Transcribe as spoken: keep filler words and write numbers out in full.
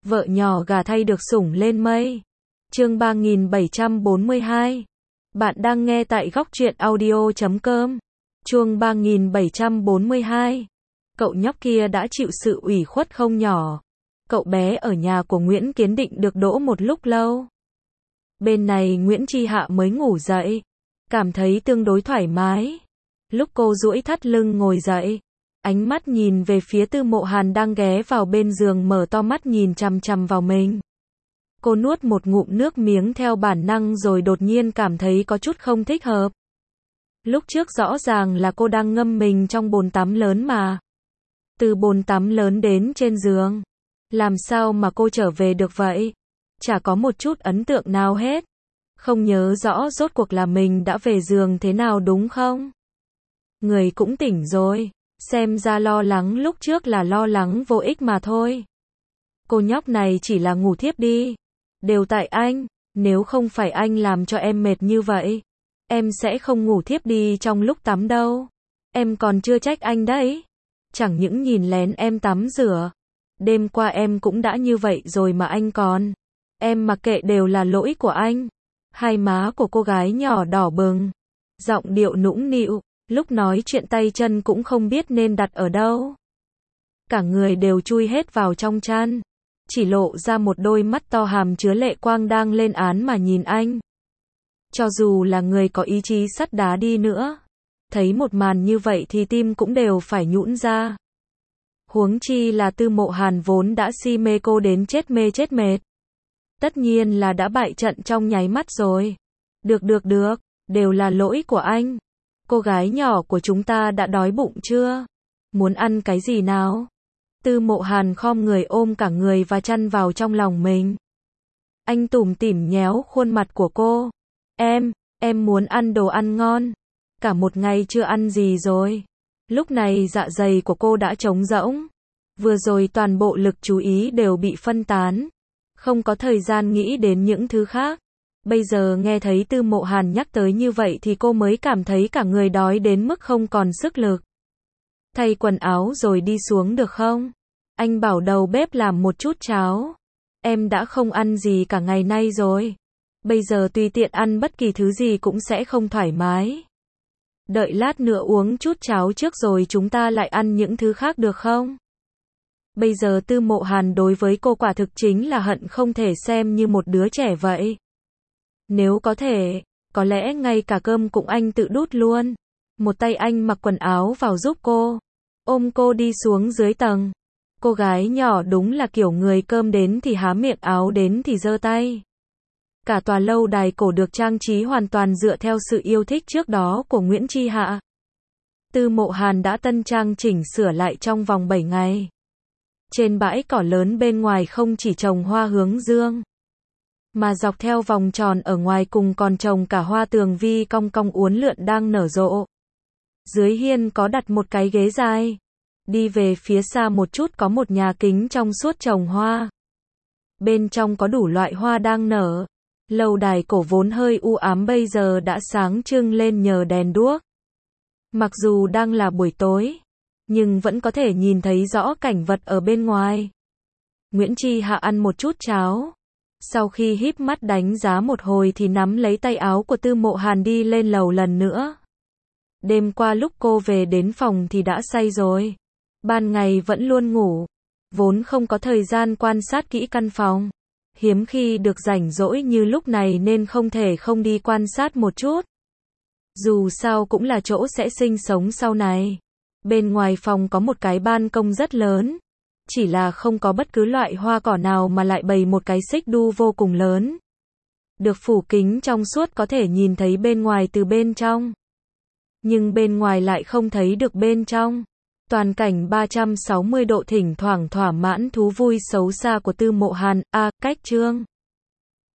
Vợ nhỏ gà thay được sủng lên mây. Chương ba nghìn bảy trăm bốn mươi hai. Bạn đang nghe tại góc truyện audio chấm com. Chương ba nghìn bảy trăm bốn mươi hai. Cậu nhóc kia đã chịu sự ủy khuất không nhỏ. Cậu bé ở nhà của Nguyễn Kiến Định được đỗ một lúc lâu. Bên này Nguyễn Chi Hạ mới ngủ dậy, cảm thấy tương đối thoải mái. Lúc cô duỗi thắt lưng ngồi dậy, ánh mắt nhìn về phía Tư Mộ Hàn đang ghé vào bên giường mở to mắt nhìn chằm chằm vào mình. Cô nuốt một ngụm nước miếng theo bản năng rồi đột nhiên cảm thấy có chút không thích hợp. Lúc trước rõ ràng là cô đang ngâm mình trong bồn tắm lớn mà. Từ bồn tắm lớn đến trên giường, làm sao mà cô trở về được vậy? Chả có một chút ấn tượng nào hết. Không nhớ rõ rốt cuộc là mình đã về giường thế nào đúng không? Người cũng tỉnh rồi. Xem ra lo lắng lúc trước là lo lắng vô ích mà thôi. Cô nhóc này chỉ là ngủ thiếp đi. Đều tại anh. Nếu không phải anh làm cho em mệt như vậy, em sẽ không ngủ thiếp đi trong lúc tắm đâu. Em còn chưa trách anh đấy. Chẳng những nhìn lén em tắm rửa. Đêm qua em cũng đã như vậy rồi mà anh còn. Em mặc kệ đều là lỗi của anh. Hai má của cô gái nhỏ đỏ bừng. Giọng điệu nũng nịu. Lúc nói chuyện tay chân cũng không biết nên đặt ở đâu. Cả người đều chui hết vào trong chăn. Chỉ lộ ra một đôi mắt to hàm chứa lệ quang đang lên án mà nhìn anh. Cho dù là người có ý chí sắt đá đi nữa, thấy một màn như vậy thì tim cũng đều phải nhũn ra. Huống chi là Tư Mộ Hàn vốn đã si mê cô đến chết mê chết mệt. Tất nhiên là đã bại trận trong nháy mắt rồi. Được được được, đều là lỗi của anh. Cô gái nhỏ của chúng ta đã đói bụng chưa? Muốn ăn cái gì nào? Tư Mộ Hàn khom người ôm cả người và chăn vào trong lòng mình. Anh tủm tỉm nhéo khuôn mặt của cô. Em, em muốn ăn đồ ăn ngon. Cả một ngày chưa ăn gì rồi. Lúc này dạ dày của cô đã trống rỗng. Vừa rồi toàn bộ lực chú ý đều bị phân tán. Không có thời gian nghĩ đến những thứ khác. Bây giờ nghe thấy Tư Mộ Hàn nhắc tới như vậy thì cô mới cảm thấy cả người đói đến mức không còn sức lực. Thay quần áo rồi đi xuống được không? Anh bảo đầu bếp làm một chút cháo. Em đã không ăn gì cả ngày nay rồi. Bây giờ tùy tiện ăn bất kỳ thứ gì cũng sẽ không thoải mái. Đợi lát nữa uống chút cháo trước rồi chúng ta lại ăn những thứ khác được không? Bây giờ Tư Mộ Hàn đối với cô quả thực chính là hận không thể xem như một đứa trẻ vậy. Nếu có thể, có lẽ ngay cả cơm cũng anh tự đút luôn. Một tay anh mặc quần áo vào giúp cô, ôm cô đi xuống dưới tầng. Cô gái nhỏ đúng là kiểu người cơm đến thì há miệng, áo đến thì giơ tay. Cả tòa lâu đài cổ được trang trí hoàn toàn dựa theo sự yêu thích trước đó của Nguyễn Chi Hạ. Tư Mộ Hàn đã tân trang chỉnh sửa lại trong vòng bảy ngày. Trên bãi cỏ lớn bên ngoài không chỉ trồng hoa hướng dương, mà dọc theo vòng tròn ở ngoài cùng còn trồng cả hoa tường vi cong cong uốn lượn đang nở rộ. Dưới hiên có đặt một cái ghế dài. Đi về phía xa một chút có một nhà kính trong suốt trồng hoa. Bên trong có đủ loại hoa đang nở. Lâu đài cổ vốn hơi u ám bây giờ đã sáng trưng lên nhờ đèn đuốc. Mặc dù đang là buổi tối, nhưng vẫn có thể nhìn thấy rõ cảnh vật ở bên ngoài. Nguyễn Chi Hạ ăn một chút cháo. Sau khi híp mắt đánh giá một hồi thì nắm lấy tay áo của Tư Mộ Hàn đi lên lầu lần nữa. Đêm qua lúc cô về đến phòng thì đã say rồi. Ban ngày vẫn luôn ngủ. Vốn không có thời gian quan sát kỹ căn phòng. Hiếm khi được rảnh rỗi như lúc này nên không thể không đi quan sát một chút. Dù sao cũng là chỗ sẽ sinh sống sau này. Bên ngoài phòng có một cái ban công rất lớn. Chỉ là không có bất cứ loại hoa cỏ nào mà lại bày một cái xích đu vô cùng lớn. Được phủ kính trong suốt có thể nhìn thấy bên ngoài từ bên trong. Nhưng bên ngoài lại không thấy được bên trong. Toàn cảnh ba trăm sáu mươi độ thỉnh thoảng thỏa mãn thú vui xấu xa của Tư Mộ Hàn. A, cách chương.